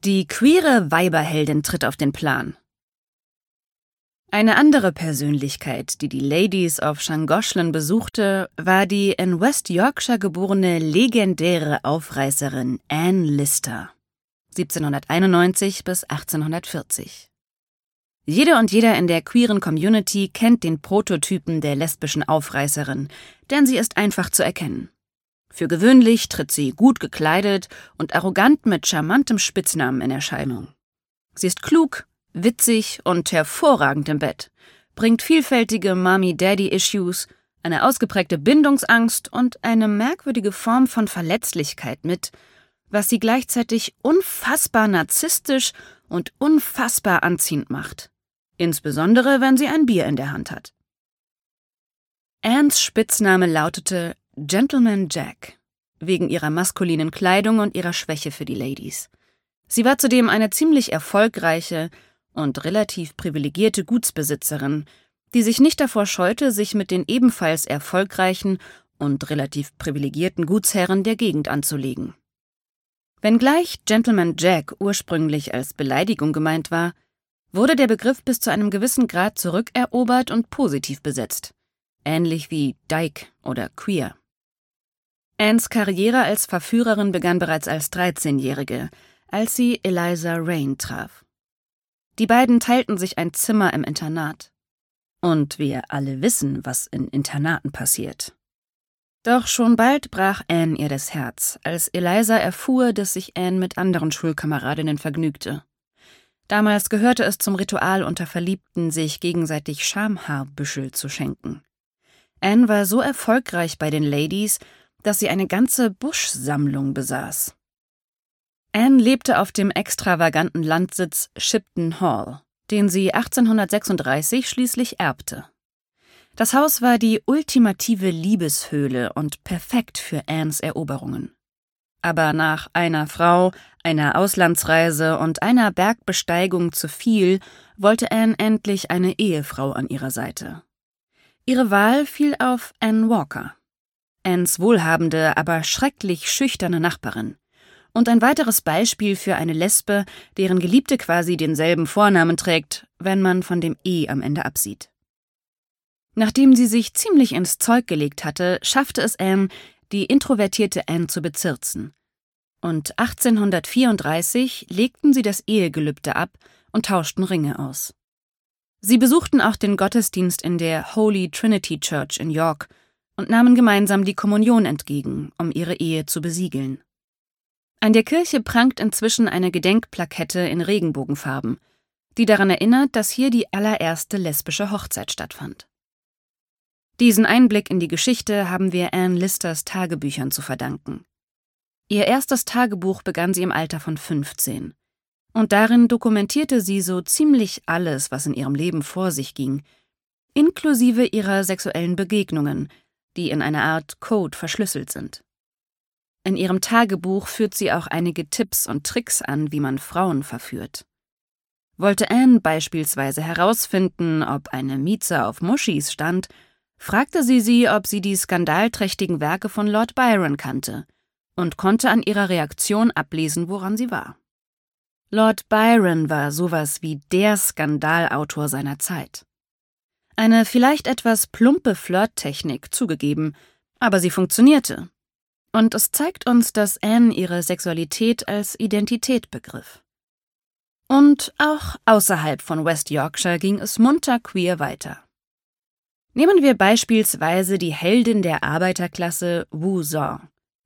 Die queere Weiberheldin tritt auf den Plan. Eine andere Persönlichkeit, die die Ladies of Llangollen besuchte, war die in West Yorkshire geborene legendäre Aufreißerin Anne Lister, 1791 bis 1840. Jede und jeder in der queeren Community kennt den Prototypen der lesbischen Aufreißerin, denn sie ist einfach zu erkennen. Für gewöhnlich tritt sie gut gekleidet und arrogant mit charmantem Spitznamen in Erscheinung. Sie ist klug, witzig und hervorragend im Bett, bringt vielfältige Mommy-Daddy-Issues, eine ausgeprägte Bindungsangst und eine merkwürdige Form von Verletzlichkeit mit, was sie gleichzeitig unfassbar narzisstisch und unfassbar anziehend macht. Insbesondere, wenn sie ein Bier in der Hand hat. Annes Spitzname lautete Gentleman Jack, wegen ihrer maskulinen Kleidung und ihrer Schwäche für die Ladies. Sie war zudem eine ziemlich erfolgreiche und relativ privilegierte Gutsbesitzerin, die sich nicht davor scheute, sich mit den ebenfalls erfolgreichen und relativ privilegierten Gutsherren der Gegend anzulegen. Wenngleich Gentleman Jack ursprünglich als Beleidigung gemeint war, wurde der Begriff bis zu einem gewissen Grad zurückerobert und positiv besetzt, ähnlich wie Dyke oder Queer. Annes Karriere als Verführerin begann bereits als 13-Jährige, als sie Eliza Rain traf. Die beiden teilten sich ein Zimmer im Internat. Und wir alle wissen, was in Internaten passiert. Doch schon bald brach Anne ihr das Herz, als Eliza erfuhr, dass sich Anne mit anderen Schulkameradinnen vergnügte. Damals gehörte es zum Ritual unter Verliebten, sich gegenseitig Schamhaarbüschel zu schenken. Anne war so erfolgreich bei den Ladies, dass sie eine ganze Buschsammlung besaß. Anne lebte auf dem extravaganten Landsitz Shipton Hall, den sie 1836 schließlich erbte. Das Haus war die ultimative Liebeshöhle und perfekt für Annes Eroberungen. Aber nach einer Frau, einer Auslandsreise und einer Bergbesteigung zu viel, wollte Anne endlich eine Ehefrau an ihrer Seite. Ihre Wahl fiel auf Anne Walker, Annes wohlhabende, aber schrecklich schüchterne Nachbarin. Und ein weiteres Beispiel für eine Lesbe, deren Geliebte quasi denselben Vornamen trägt, wenn man von dem E am Ende absieht. Nachdem sie sich ziemlich ins Zeug gelegt hatte, schaffte es Anne, die introvertierte Anne zu bezirzen. Und 1834 legten sie das Ehegelübde ab und tauschten Ringe aus. Sie besuchten auch den Gottesdienst in der Holy Trinity Church in York und nahmen gemeinsam die Kommunion entgegen, um ihre Ehe zu besiegeln. An der Kirche prangt inzwischen eine Gedenkplakette in Regenbogenfarben, die daran erinnert, dass hier die allererste lesbische Hochzeit stattfand. Diesen Einblick in die Geschichte haben wir Anne Listers Tagebüchern zu verdanken. Ihr erstes Tagebuch begann sie im Alter von 15. Und darin dokumentierte sie so ziemlich alles, was in ihrem Leben vor sich ging, inklusive ihrer sexuellen Begegnungen, die in einer Art Code verschlüsselt sind. In ihrem Tagebuch führt sie auch einige Tipps und Tricks an, wie man Frauen verführt. Wollte Anne beispielsweise herausfinden, ob eine Mieze auf Muschis stand, fragte sie, ob sie die skandalträchtigen Werke von Lord Byron kannte und konnte an ihrer Reaktion ablesen, woran sie war. Lord Byron war sowas wie der Skandalautor seiner Zeit. Eine vielleicht etwas plumpe Flirttechnik, zugegeben, aber sie funktionierte. Und es zeigt uns, dass Anne ihre Sexualität als Identität begriff. Und auch außerhalb von West Yorkshire ging es munter queer weiter. Nehmen wir beispielsweise die Heldin der Arbeiterklasse Wu Zong,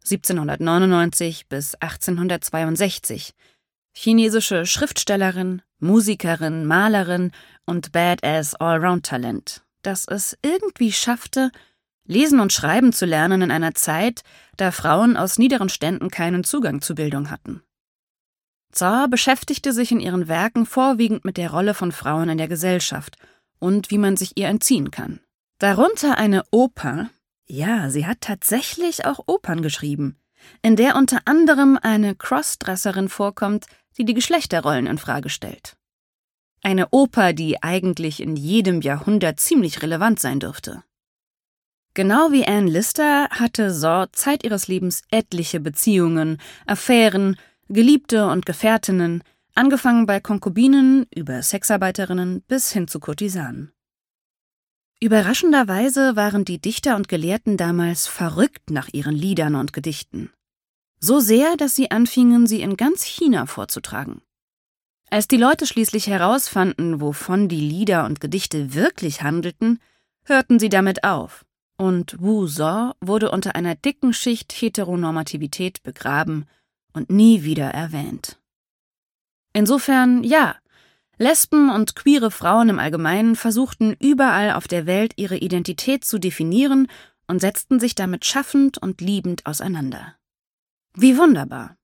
1799 bis 1862, chinesische Schriftstellerin, Musikerin, Malerin und Badass Allround-Talent, das es irgendwie schaffte, Lesen und Schreiben zu lernen in einer Zeit, da Frauen aus niederen Ständen keinen Zugang zu Bildung hatten. Zor beschäftigte sich in ihren Werken vorwiegend mit der Rolle von Frauen in der Gesellschaft und wie man sich ihr entziehen kann. Darunter eine Oper, ja, sie hat tatsächlich auch Opern geschrieben, in der unter anderem eine Crossdresserin vorkommt, die die Geschlechterrollen in Frage stellt. Eine Oper, die eigentlich in jedem Jahrhundert ziemlich relevant sein dürfte. Genau wie Anne Lister hatte Zor Zeit ihres Lebens etliche Beziehungen, Affären, Geliebte und Gefährtinnen, angefangen bei Konkubinen über Sexarbeiterinnen bis hin zu Kurtisanen. Überraschenderweise waren die Dichter und Gelehrten damals verrückt nach ihren Liedern und Gedichten. So sehr, dass sie anfingen, sie in ganz China vorzutragen. Als die Leute schließlich herausfanden, wovon die Lieder und Gedichte wirklich handelten, hörten sie damit auf, und Wu So wurde unter einer dicken Schicht Heteronormativität begraben und nie wieder erwähnt. Insofern, ja, Lesben und queere Frauen im Allgemeinen versuchten überall auf der Welt ihre Identität zu definieren und setzten sich damit schaffend und liebend auseinander. Wie wunderbar!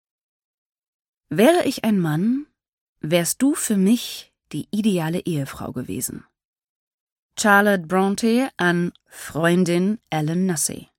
Wäre ich ein Mann, wärst du für mich die ideale Ehefrau gewesen. Charlotte Brontë an Freundin Ellen Nussey.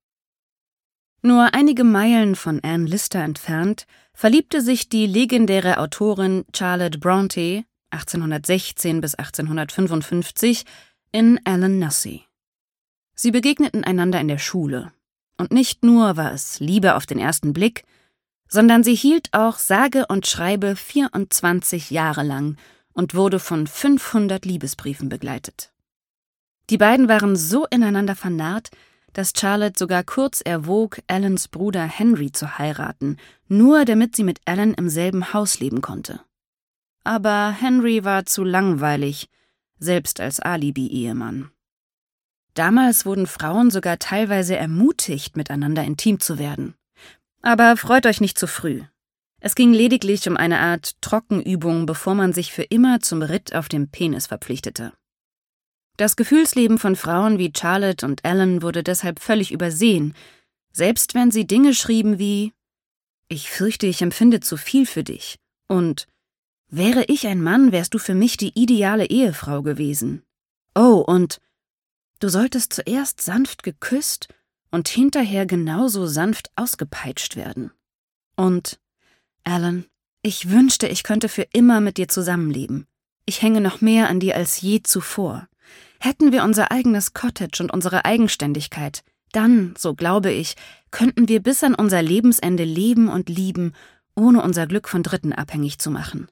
Nur einige Meilen von Anne Lister entfernt verliebte sich die legendäre Autorin Charlotte Brontë 1816 bis 1855 in Ellen Nussey. Sie begegneten einander in der Schule. Und nicht nur war es Liebe auf den ersten Blick, sondern sie hielt auch sage und schreibe 24 Jahre lang und wurde von 500 Liebesbriefen begleitet. Die beiden waren so ineinander vernarrt, dass Charlotte sogar kurz erwog, Ellens Bruder Henry zu heiraten, nur damit sie mit Ellen im selben Haus leben konnte. Aber Henry war zu langweilig, selbst als Alibi-Ehemann. Damals wurden Frauen sogar teilweise ermutigt, miteinander intim zu werden. Aber freut euch nicht zu früh. Es ging lediglich um eine Art Trockenübung, bevor man sich für immer zum Ritt auf dem Penis verpflichtete. Das Gefühlsleben von Frauen wie Charlotte und Ellen wurde deshalb völlig übersehen, selbst wenn sie Dinge schrieben wie »Ich fürchte, ich empfinde zu viel für dich« und »Wäre ich ein Mann, wärst du für mich die ideale Ehefrau gewesen«. Oh, und »Du solltest zuerst sanft geküsst und hinterher genauso sanft ausgepeitscht werden«. Und »Ellen, ich wünschte, ich könnte für immer mit dir zusammenleben. Ich hänge noch mehr an dir als je zuvor. Hätten wir unser eigenes Cottage und unsere Eigenständigkeit, dann, so glaube ich, könnten wir bis an unser Lebensende leben und lieben, ohne unser Glück von Dritten abhängig zu machen.«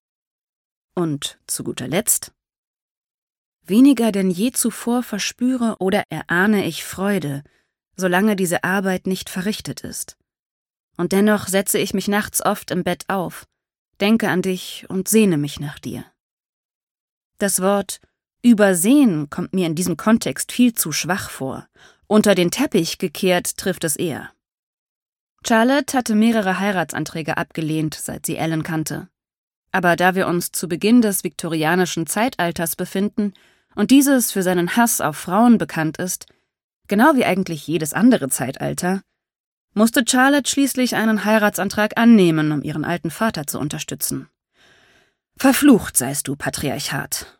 Und zu guter Letzt: »Weniger denn je zuvor verspüre oder erahne ich Freude, solange diese Arbeit nicht verrichtet ist. Und dennoch setze ich mich nachts oft im Bett auf, denke an dich und sehne mich nach dir.« Das Wort »übersehen« kommt mir in diesem Kontext viel zu schwach vor. Unter den Teppich gekehrt trifft es eher. Charlotte hatte mehrere Heiratsanträge abgelehnt, seit sie Ellen kannte. Aber da wir uns zu Beginn des viktorianischen Zeitalters befinden und dieses für seinen Hass auf Frauen bekannt ist, genau wie eigentlich jedes andere Zeitalter, musste Charlotte schließlich einen Heiratsantrag annehmen, um ihren alten Vater zu unterstützen. Verflucht seist du, Patriarchat!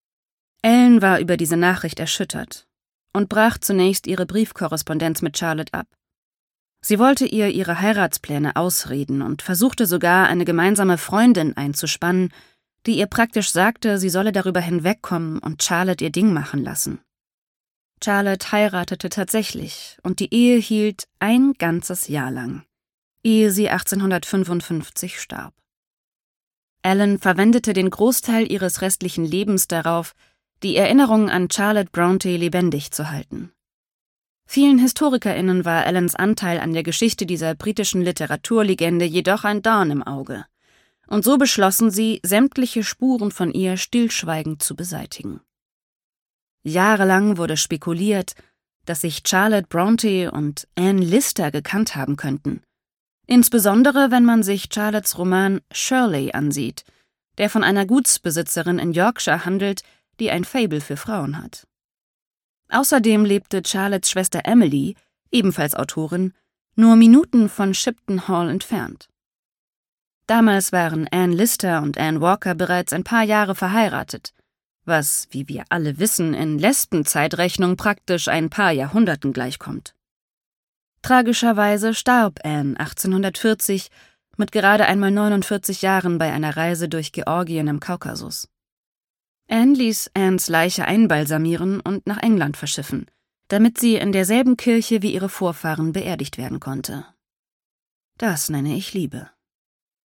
Ellen war über diese Nachricht erschüttert und brach zunächst ihre Briefkorrespondenz mit Charlotte ab. Sie wollte ihr ihre Heiratspläne ausreden und versuchte sogar, eine gemeinsame Freundin einzuspannen, die ihr praktisch sagte, sie solle darüber hinwegkommen und Charlotte ihr Ding machen lassen. Charlotte heiratete tatsächlich und die Ehe hielt ein ganzes Jahr lang, ehe sie 1855 starb. Ellen verwendete den Großteil ihres restlichen Lebens darauf, die Erinnerung an Charlotte Brontë lebendig zu halten. Vielen HistorikerInnen war Ellens Anteil an der Geschichte dieser britischen Literaturlegende jedoch ein Dorn im Auge. Und so beschlossen sie, sämtliche Spuren von ihr stillschweigend zu beseitigen. Jahrelang wurde spekuliert, dass sich Charlotte Brontë und Anne Lister gekannt haben könnten. Insbesondere, wenn man sich Charlottes Roman Shirley ansieht, der von einer Gutsbesitzerin in Yorkshire handelt, die ein Faible für Frauen hat. Außerdem lebte Charlottes Schwester Emily, ebenfalls Autorin, nur Minuten von Shipton Hall entfernt. Damals waren Anne Lister und Anne Walker bereits ein paar Jahre verheiratet, was, wie wir alle wissen, in Lesbenzeitrechnung praktisch ein paar Jahrhunderten gleichkommt. Tragischerweise starb Anne 1840 mit gerade einmal 49 Jahren bei einer Reise durch Georgien im Kaukasus. Anne ließ Annes Leiche einbalsamieren und nach England verschiffen, damit sie in derselben Kirche wie ihre Vorfahren beerdigt werden konnte. Das nenne ich Liebe.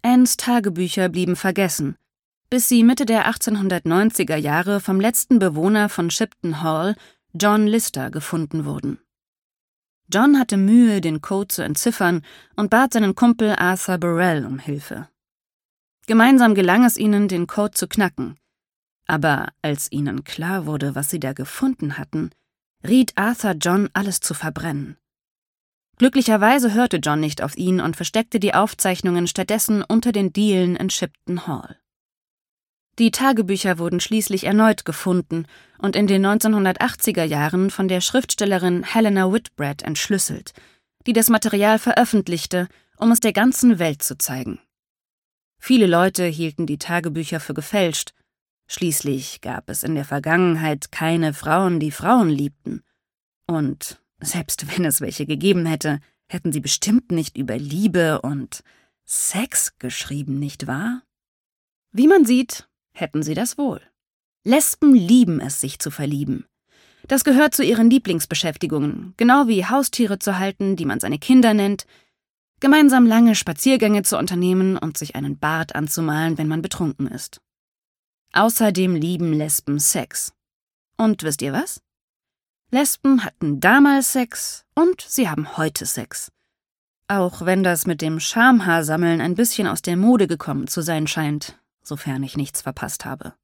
Annes Tagebücher blieben vergessen, bis sie Mitte der 1890er Jahre vom letzten Bewohner von Shipton Hall, John Lister, gefunden wurden. John hatte Mühe, den Code zu entziffern und bat seinen Kumpel Arthur Burrell um Hilfe. Gemeinsam gelang es ihnen, den Code zu knacken. Aber als ihnen klar wurde, was sie da gefunden hatten, riet Arthur John, alles zu verbrennen. Glücklicherweise hörte John nicht auf ihn und versteckte die Aufzeichnungen stattdessen unter den Dielen in Shipton Hall. Die Tagebücher wurden schließlich erneut gefunden und in den 1980er Jahren von der Schriftstellerin Helena Whitbread entschlüsselt, die das Material veröffentlichte, um es der ganzen Welt zu zeigen. Viele Leute hielten die Tagebücher für gefälscht. Schließlich gab es in der Vergangenheit keine Frauen, die Frauen liebten. Und selbst wenn es welche gegeben hätte, hätten sie bestimmt nicht über Liebe und Sex geschrieben, nicht wahr? Wie man sieht, hätten sie das wohl. Lesben lieben es, sich zu verlieben. Das gehört zu ihren Lieblingsbeschäftigungen, genau wie Haustiere zu halten, die man seine Kinder nennt, gemeinsam lange Spaziergänge zu unternehmen und sich einen Bart anzumalen, wenn man betrunken ist. Außerdem lieben Lesben Sex. Und wisst ihr was? Lesben hatten damals Sex und sie haben heute Sex. Auch wenn das mit dem Schamhaarsammeln ein bisschen aus der Mode gekommen zu sein scheint, sofern ich nichts verpasst habe.